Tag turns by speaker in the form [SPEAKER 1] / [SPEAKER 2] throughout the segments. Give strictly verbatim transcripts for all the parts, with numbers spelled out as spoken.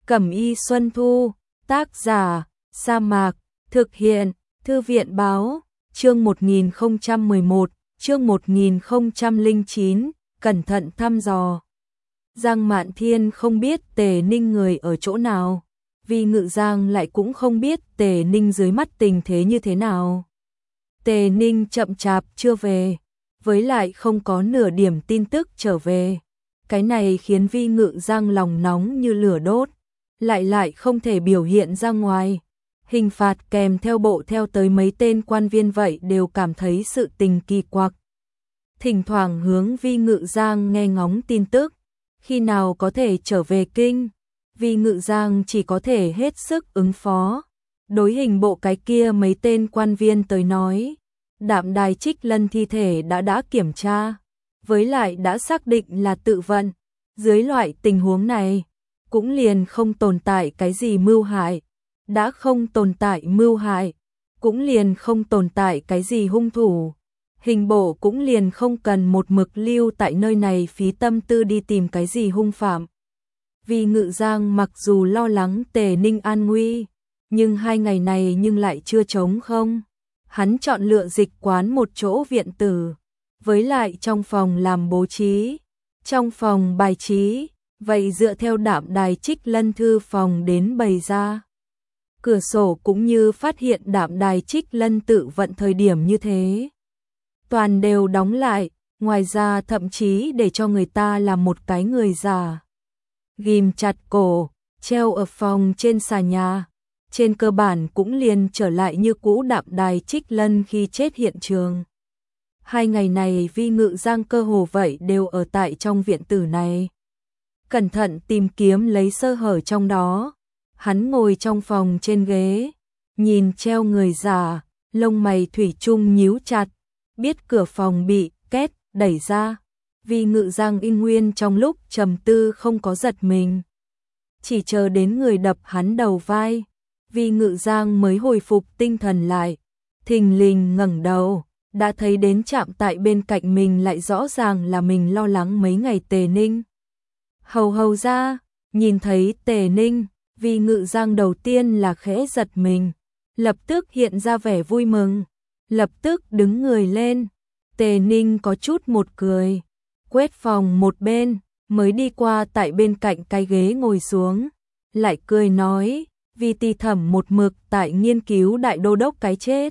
[SPEAKER 1] Cẩm y Xuân Thu, tác giả, Sa Mạc, thực hiện, Thư viện báo, chương một nghìn không trăm mười một, chương một nghìn không trăm lẻ chín, cẩn thận thăm dò. Giang Mạn Thiên không biết Tề Ninh người ở chỗ nào, vì Ngự Giang lại cũng không biết Tề Ninh dưới mắt tình thế như thế nào. Tề Ninh chậm chạp chưa về, với lại không có nửa điểm tin tức trở về. Cái này khiến Vi Ngự Giang lòng nóng như lửa đốt, lại lại không thể biểu hiện ra ngoài. Hình phạt kèm theo bộ theo tới mấy tên quan viên vậy đều cảm thấy sự tình kỳ quặc. Thỉnh thoảng hướng Vi Ngự Giang nghe ngóng tin tức, khi nào có thể trở về kinh. Vi Ngự Giang chỉ có thể hết sức ứng phó. Đối hình bộ cái kia mấy tên quan viên tới nói, Đạm Đài Trích Lân thi thể đã đã kiểm tra, với lại đã xác định là tự vận. Dưới loại tình huống này, cũng liền không tồn tại cái gì mưu hại. Đã không tồn tại mưu hại, cũng liền không tồn tại cái gì hung thủ. Hình bộ cũng liền không cần một mực lưu tại nơi này phí tâm tư đi tìm cái gì hung phạm. Vì Ngự Giang mặc dù lo lắng Tề Ninh an nguy, nhưng hai ngày này nhưng lại chưa trống không. Hắn chọn lựa dịch quán một chỗ viện tử, với lại trong phòng làm bố trí, trong phòng bài trí, vậy dựa theo Đạm Đài Trích Lân thư phòng đến bày ra. Cửa sổ cũng như phát hiện Đạm Đài Trích Lân tự vận thời điểm như thế, toàn đều đóng lại, ngoài ra thậm chí để cho người ta làm một cái người già, ghim chặt cổ, treo ở phòng trên xà nhà. Trên cơ bản cũng liền trở lại như cũ Đạm Đài Trích Lân khi chết hiện trường. Hai ngày này Vi Ngự Giang cơ hồ vậy đều ở tại trong viện tử này, cẩn thận tìm kiếm lấy sơ hở trong đó. Hắn ngồi trong phòng trên ghế, nhìn treo người già, lông mày thủy chung nhíu chặt, biết cửa phòng bị két đẩy ra. Vi Ngự Giang in nguyên trong lúc trầm tư không có giật mình, chỉ chờ đến người đập hắn đầu vai, Vi Ngự Giang mới hồi phục tinh thần lại, thình lình ngẩng đầu, đã thấy đến chạm tại bên cạnh mình lại rõ ràng là mình lo lắng mấy ngày Tề Ninh. Hầu hầu ra, nhìn thấy Tề Ninh, Vi Ngự Giang đầu tiên là khẽ giật mình, lập tức hiện ra vẻ vui mừng, lập tức đứng người lên. Tề Ninh có chút một cười, quét phòng một bên, mới đi qua tại bên cạnh cái ghế ngồi xuống, lại cười nói, Vi ti thẩm một mực tại nghiên cứu đại đô đốc cái chết.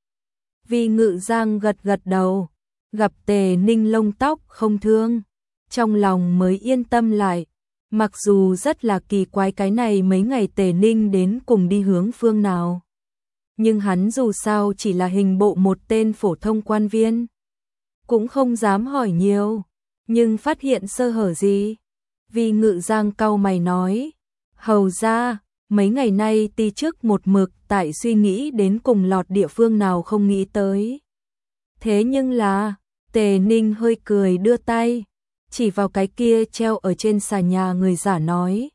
[SPEAKER 1] Vi Ngự Giang gật gật đầu, gặp Tề Ninh lông tóc không thương, trong lòng mới yên tâm lại. Mặc dù rất là kỳ quái cái này mấy ngày Tề Ninh đến cùng đi hướng phương nào, nhưng hắn dù sao chỉ là hình bộ một tên phổ thông quan viên, cũng không dám hỏi nhiều. Nhưng phát hiện sơ hở gì? Vi Ngự Giang cau mày nói, hầu ra, mấy ngày nay ti trước một mực tại suy nghĩ đến cùng lọt địa phương nào không nghĩ tới. Thế nhưng là, Tề Ninh hơi cười đưa tay, chỉ vào cái kia treo ở trên xà nhà người giả nói,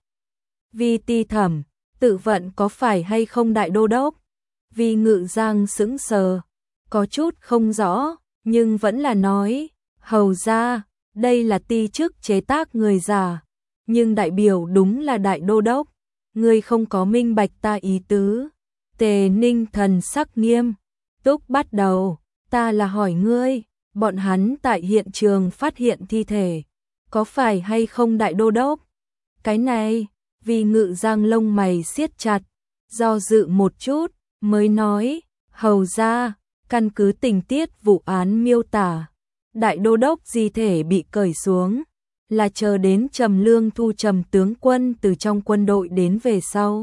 [SPEAKER 1] Vi ti thẩm, tự vận có phải hay không đại đô đốc? Vi Ngự Giang sững sờ, có chút không rõ, nhưng vẫn là nói, hầu ra, đây là ti chức chế tác người giả, nhưng đại biểu đúng là đại đô đốc, ngươi không có minh bạch ta ý tứ. Tề Ninh thần sắc nghiêm túc bắt đầu, ta là hỏi ngươi, bọn hắn tại hiện trường phát hiện thi thể, có phải hay không đại đô đốc? Cái này, Vi Ngự Giang lông mày siết chặt, do dự một chút, mới nói, hầu ra, căn cứ tình tiết vụ án miêu tả, đại đô đốc di thể bị cởi xuống, là chờ đến Trầm Lương Thu Trầm tướng quân từ trong quân đội đến về sau.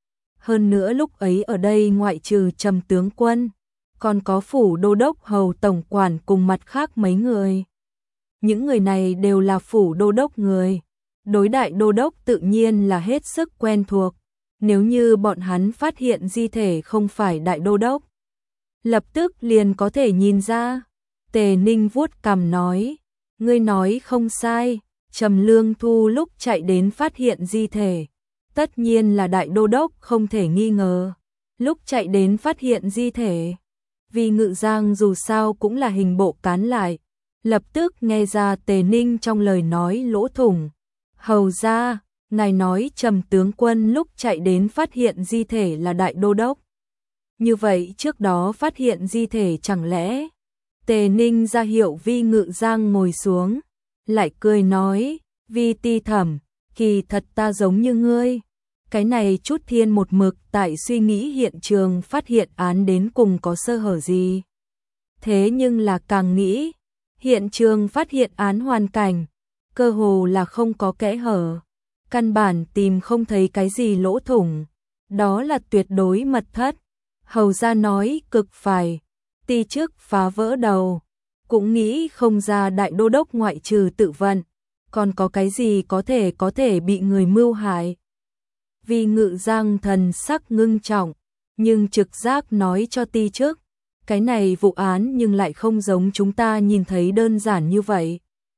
[SPEAKER 1] Hơn nữa lúc ấy ở đây ngoại trừ Trầm tướng quân, còn có phủ đô đốc hầu tổng quản cùng mặt khác mấy người. Những người này đều là phủ đô đốc người, đối đại đô đốc tự nhiên là hết sức quen thuộc. Nếu như bọn hắn phát hiện di thể không phải đại đô đốc, lập tức liền có thể nhìn ra. Tề Ninh vuốt cằm nói, ngươi nói không sai, Trầm Lương Thu lúc chạy đến phát hiện di thể, tất nhiên là đại đô đốc không thể nghi ngờ. Lúc chạy đến phát hiện di thể, vì Ngự Giang dù sao cũng là hình bộ cán lại, lập tức nghe ra Tề Ninh trong lời nói lỗ thủng. Hầu ra, ngài nói Trầm tướng quân lúc chạy đến phát hiện di thể là đại đô đốc. Như vậy trước đó phát hiện di thể chẳng lẽ? Tề Ninh ra hiệu Vi Ngự Giang ngồi xuống, lại cười nói, Vi ti thẩm, kỳ thật ta giống như ngươi. Cái này chút thiên một mực tại suy nghĩ hiện trường phát hiện án đến cùng có sơ hở gì. Thế nhưng là càng nghĩ, hiện trường phát hiện án hoàn cảnh, cơ hồ là không có kẽ hở. Căn bản tìm không thấy cái gì lỗ thủng, đó là tuyệt đối mật thất. Hầu ra nói cực phải, ti chức phá vỡ đầu, cũng nghĩ không ra đại đô đốc ngoại trừ tự vận, còn có cái gì có thể có thể bị người mưu hại. Vi Ngự Giang thần sắc ngưng trọng, nhưng trực giác nói cho ti chức, cái này vụ án nhưng lại không giống chúng ta nhìn thấy đơn giản như vậy.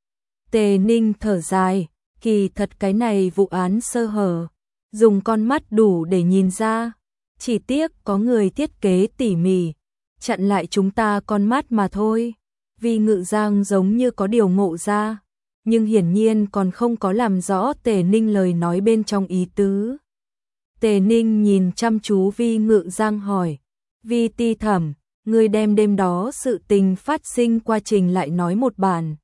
[SPEAKER 1] Tề Ninh thở dài, kỳ thật cái này vụ án sơ hở, dùng con mắt đủ để nhìn ra, chỉ tiếc có người thiết kế tỉ mỉ, chặn lại chúng ta con mắt mà thôi. Vi Ngự Giang giống như có điều ngộ ra, nhưng hiển nhiên còn không có làm rõ Tề Ninh lời nói bên trong ý tứ. Tề Ninh nhìn chăm chú Vi Ngự Giang hỏi, Vi ti thẩm, ngươi đem đêm đó sự tình phát sinh quá trình lại nói một bản.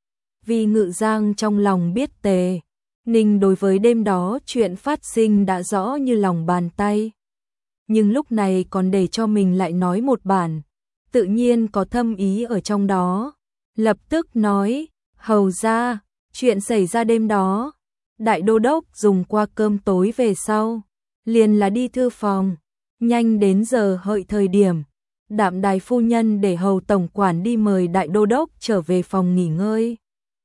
[SPEAKER 1] Vi Ngự Giang trong lòng biết Tề Ninh đối với đêm đó chuyện phát sinh đã rõ như lòng bàn tay. Nhưng lúc này còn để cho mình lại nói một bản, tự nhiên có thâm ý ở trong đó. Lập tức nói, hầu ra, chuyện xảy ra đêm đó, đại đô đốc dùng qua cơm tối về sau, liền là đi thư phòng, nhanh đến giờ hợi thời điểm. Đạm Đài phu nhân để hầu tổng quản đi mời đại đô đốc trở về phòng nghỉ ngơi.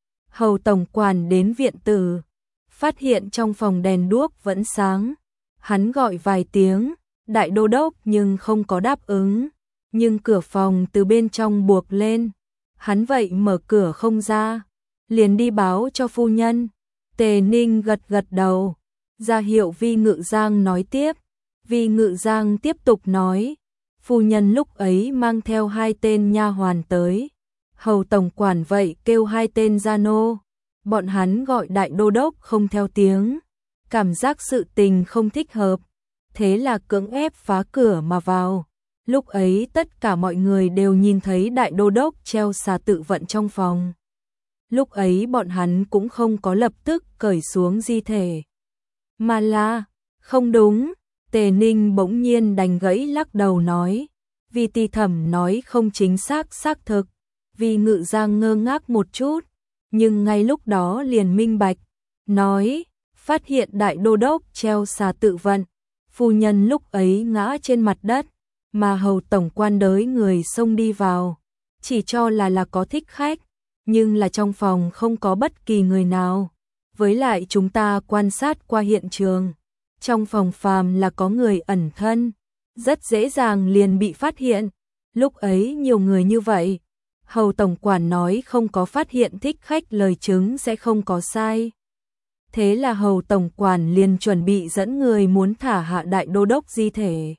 [SPEAKER 1] Hầu tổng quản đến viện tử, phát hiện trong phòng đèn đuốc vẫn sáng. Hắn gọi vài tiếng, đại đô đốc nhưng không có đáp ứng, nhưng cửa phòng từ bên trong buộc lên. Hắn vậy mở cửa không ra, liền đi báo cho phu nhân. Tề Ninh gật gật đầu, ra hiệu Vi Ngự Giang nói tiếp. Vi Ngự Giang tiếp tục nói, phu nhân lúc ấy mang theo hai tên nha hoàn tới. Hầu tổng quản vậy kêu hai tên gia nô, bọn hắn gọi đại đô đốc không theo tiếng, cảm giác sự tình không thích hợp, thế là cưỡng ép phá cửa mà vào. Lúc ấy tất cả mọi người đều nhìn thấy đại đô đốc treo xà tự vận trong phòng. Lúc ấy bọn hắn cũng không có lập tức cởi xuống di thể, mà là, không đúng. Tề Ninh bỗng nhiên đành gãy lắc đầu nói, Vi ti thẩm nói không chính xác xác thực. Vi Ngự Giang ngơ ngác một chút, nhưng ngay lúc đó liền minh bạch, nói, phát hiện đại đô đốc treo xà tự vận, phu nhân lúc ấy ngã trên mặt đất, mà hầu tổng quan đới người xông đi vào, chỉ cho là là có thích khách, nhưng là trong phòng không có bất kỳ người nào. Với lại chúng ta quan sát qua hiện trường, trong phòng phàm là có người ẩn thân, rất dễ dàng liền bị phát hiện. Lúc ấy nhiều người như vậy, hầu tổng quản nói không có phát hiện thích khách lời chứng sẽ không có sai. Thế là hầu tổng quản liền chuẩn bị dẫn người muốn thả hạ đại đô đốc di thể.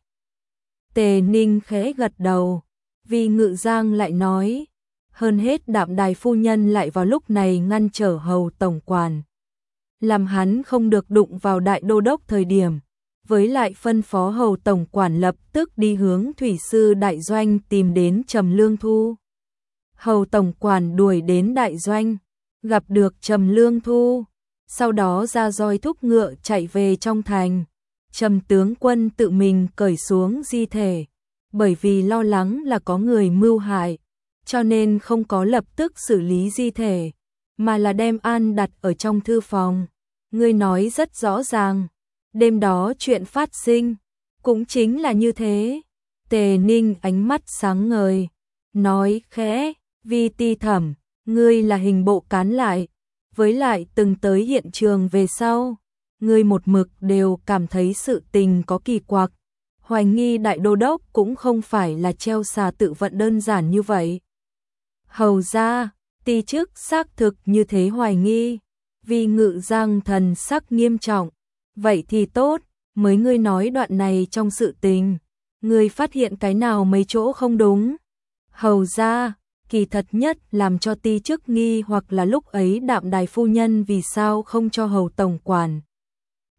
[SPEAKER 1] Tề Ninh khẽ gật đầu, Vi Ngự Giang lại nói, hơn hết Đạm Đài phu nhân lại vào lúc này ngăn trở hầu tổng quản, làm hắn không được đụng vào đại đô đốc thời điểm, với lại phân phó hầu tổng quản lập tức đi hướng thủy sư đại doanh tìm đến Trầm Lương Thu. Hầu tổng quản đuổi đến đại doanh, gặp được Trầm Lương Thu, sau đó ra roi thúc ngựa chạy về trong thành. Trầm tướng quân tự mình cởi xuống di thể, bởi vì lo lắng là có người mưu hại, cho nên không có lập tức xử lý di thể, mà là đem an đặt ở trong thư phòng. Ngươi nói rất rõ ràng, đêm đó chuyện phát sinh, cũng chính là như thế. Tề Ninh ánh mắt sáng ngời, nói khẽ, Vi ti thẩm, ngươi là hình bộ cán lại, với lại từng tới hiện trường về sau, ngươi một mực đều cảm thấy sự tình có kỳ quặc, hoài nghi đại đô đốc cũng không phải là treo xà tự vận đơn giản như vậy. Hầu ra, ti chức xác thực như thế hoài nghi. Vi Ngự Giang thần sắc nghiêm trọng, vậy thì tốt, mới ngươi nói đoạn này trong sự tình, ngươi phát hiện cái nào mấy chỗ không đúng. Hầu ra, kỳ thật nhất làm cho ti chức nghi hoặc là lúc ấy Đạm Đài phu nhân vì sao không cho hầu tổng quản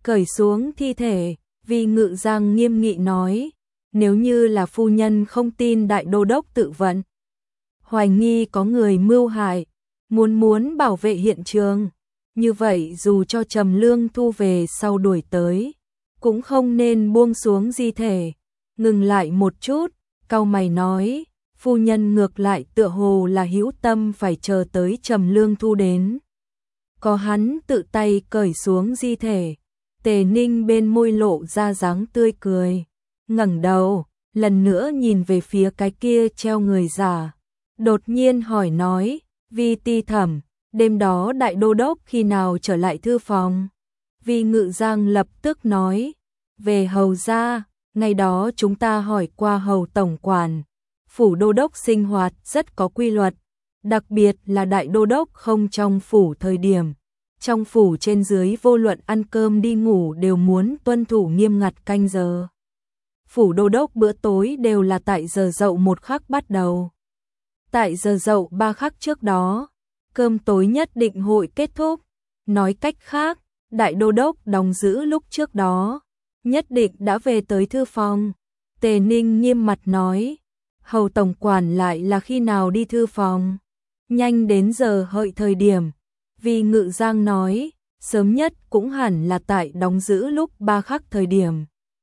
[SPEAKER 1] cởi xuống thi thể, Vi Ngự Giang nghiêm nghị nói, nếu như là phu nhân không tin đại đô đốc tự vận, hoài nghi có người mưu hại, muốn muốn bảo vệ hiện trường, như vậy dù cho Trầm Lương Thu về sau đuổi tới, cũng không nên buông xuống di thể. Ngừng lại một chút, cau mày nói, phu nhân ngược lại tựa hồ là hữu tâm phải chờ tới Trầm Lương Thu đến. Có hắn tự tay cởi xuống di thể, Tề Ninh bên môi lộ ra dáng tươi cười, ngẩng đầu, lần nữa nhìn về phía cái kia treo người giả, đột nhiên hỏi nói, Vi ti thẩm, đêm đó đại đô đốc khi nào trở lại thư phòng? Vi Ngự Giang lập tức nói, về hầu gia, ngày đó chúng ta hỏi qua hầu tổng quản, phủ đô đốc sinh hoạt rất có quy luật, đặc biệt là đại đô đốc không trong phủ thời điểm. Trong phủ trên dưới vô luận ăn cơm đi ngủ đều muốn tuân thủ nghiêm ngặt canh giờ. Phủ đô đốc bữa tối đều là tại giờ dậu một khắc bắt đầu. Tại giờ dậu ba khắc trước đó, cơm tối nhất định hội kết thúc. Nói cách khác, đại đô đốc đóng giữ lúc trước đó, nhất định đã về tới thư phòng. Tề Ninh nghiêm mặt nói, hầu tổng quản lại là khi nào đi thư phòng? Nhanh đến giờ hợi thời điểm. Vi Ngự Giang nói, sớm nhất cũng hẳn là tại đóng giữ lúc ba khắc thời điểm.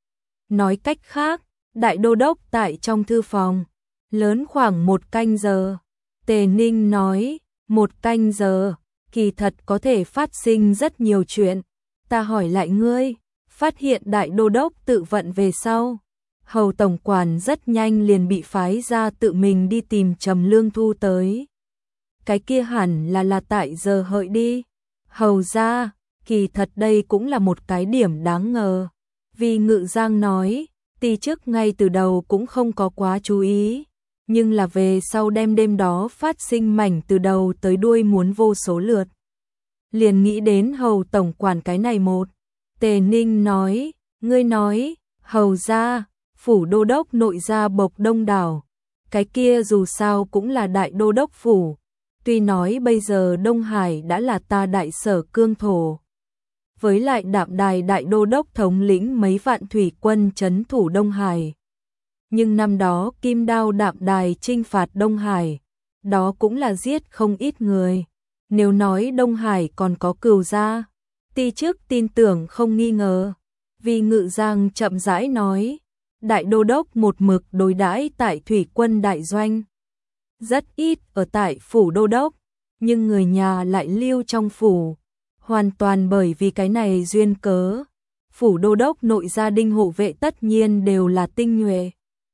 [SPEAKER 1] Nói cách khác, đại đô đốc tại trong thư phòng, lớn khoảng một canh giờ. Tề Ninh nói, một canh giờ, kỳ thật có thể phát sinh rất nhiều chuyện. Ta hỏi lại ngươi, phát hiện đại đô đốc tự vận về sau. Hầu tổng quản rất nhanh liền bị phái ra tự mình đi tìm Trầm Lương Thu tới. Cái kia hẳn là là tại giờ hợi đi. Hầu ra, kỳ thật đây cũng là một cái điểm đáng ngờ. Vi Ngự Giang nói, ti chức ngay từ đầu cũng không có quá chú ý, nhưng là về sau đêm đêm đó phát sinh mảnh từ đầu tới đuôi muốn vô số lượt. Liền nghĩ đến hầu tổng quản cái này một. Tề Ninh nói, ngươi nói, hầu ra, phủ đô đốc nội gia bộc đông đảo, cái kia dù sao cũng là đại đô đốc phủ. Tuy nói bây giờ Đông Hải đã là ta đại sở cương thổ, với lại đạm đài đại đô đốc thống lĩnh mấy vạn thủy quân trấn thủ Đông Hải. Nhưng năm đó Kim Đao đạm đài chinh phạt Đông Hải, đó cũng là giết không ít người. Nếu nói Đông Hải còn có cừu gia, ti chức tin tưởng không nghi ngờ. Vi Ngự Giang chậm rãi nói, đại đô đốc một mực đối đãi tại thủy quân đại doanh. Rất ít ở tại phủ đô đốc, nhưng người nhà lại lưu trong phủ, hoàn toàn bởi vì cái này duyên cớ. Phủ đô đốc nội gia đình hộ vệ tất nhiên đều là tinh nhuệ.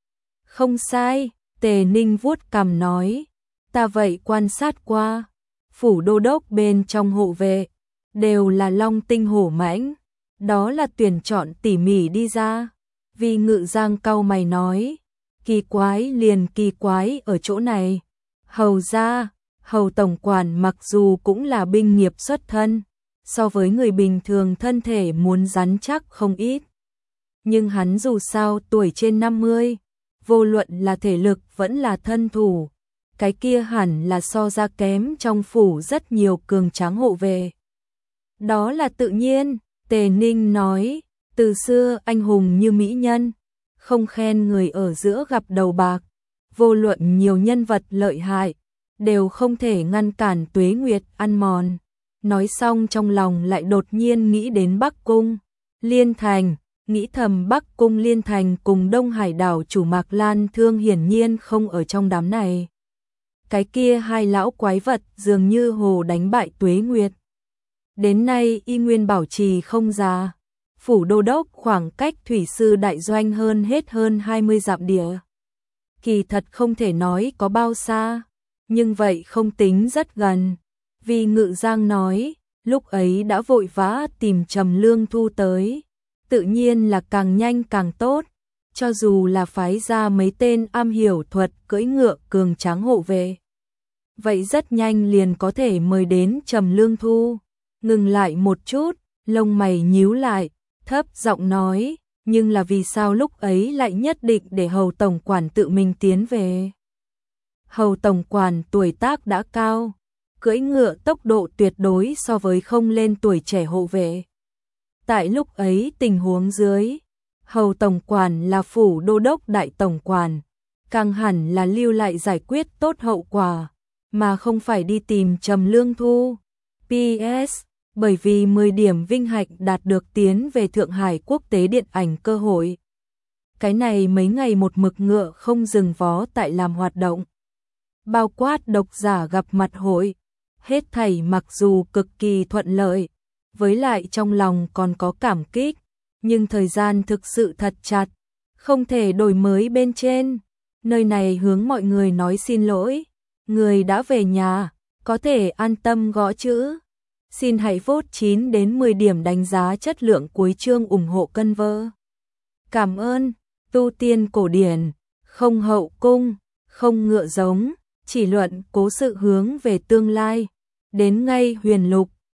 [SPEAKER 1] Không sai, Tề Ninh vuốt cằm nói, ta vậy quan sát qua, phủ đô đốc bên trong hộ vệ, đều là long tinh hổ mãnh, đó là tuyển chọn tỉ mỉ đi ra. Vi Ngự Giang cau mày nói, kỳ quái liền kỳ quái ở chỗ này. Hầu ra, hầu tổng quản mặc dù cũng là binh nghiệp xuất thân, so với người bình thường thân thể muốn rắn chắc không ít. Nhưng hắn dù sao tuổi trên năm mươi, vô luận là thể lực vẫn là thân thủ, cái kia hẳn là so ra kém trong phủ rất nhiều cường tráng hộ vệ. Đó là tự nhiên, Tề Ninh nói, từ xưa anh hùng như mỹ nhân, không khen người ở giữa gặp đầu bạc, vô luận nhiều nhân vật lợi hại, đều không thể ngăn cản tuế nguyệt ăn mòn. Nói xong trong lòng lại đột nhiên nghĩ đến Bắc Cung, Liên Thành, nghĩ thầm Bắc Cung Liên Thành cùng Đông Hải đảo chủ Mạc Lan Thương hiển nhiên không ở trong đám này. Cái kia hai lão quái vật dường như hồ đánh bại tuế nguyệt. Đến nay y nguyên bảo trì không già. Phủ đô đốc khoảng cách thủy sư đại doanh hơn hết hơn hai mươi dặm địa. Kỳ thật không thể nói có bao xa, nhưng vậy không tính rất gần. Vi Ngự Giang nói, lúc ấy đã vội vã tìm Trầm Lương Thu tới, tự nhiên là càng nhanh càng tốt, cho dù là phái ra mấy tên am hiểu thuật cưỡi ngựa cường tráng hộ vệ. Vậy rất nhanh liền có thể mời đến Trầm Lương Thu. Ngừng lại một chút, lông mày nhíu lại, thấp giọng nói, nhưng là vì sao lúc ấy lại nhất định để hầu tổng quản tự mình tiến về. Hầu tổng quản tuổi tác đã cao, cưỡi ngựa tốc độ tuyệt đối so với không lên tuổi trẻ hộ vệ. Tại lúc ấy tình huống dưới, Hầu Tổng Quản là phủ đô đốc đại tổng quản, càng hẳn là lưu lại giải quyết tốt hậu quả, mà không phải đi tìm Trầm Lương Thu. pê ét Bởi vì mười điểm vinh hạnh đạt được tiến về Thượng Hải quốc tế điện ảnh cơ hội. Cái này mấy ngày một mực ngựa không dừng vó tại làm hoạt động. Bao quát độc giả gặp mặt hội, hết thảy mặc dù cực kỳ thuận lợi, với lại trong lòng còn có cảm kích, nhưng thời gian thực sự thật chặt, không thể đổi mới bên trên. Nơi này hướng mọi người nói xin lỗi, người đã về nhà, có thể an tâm gõ chữ. Xin hãy vote chín đến mười điểm đánh giá chất lượng cuối chương ủng hộ cân vơ. Cảm ơn, tu tiên cổ điển, không hậu cung, không ngựa giống, chỉ luận cố sự hướng về tương lai, đến ngay huyền lục.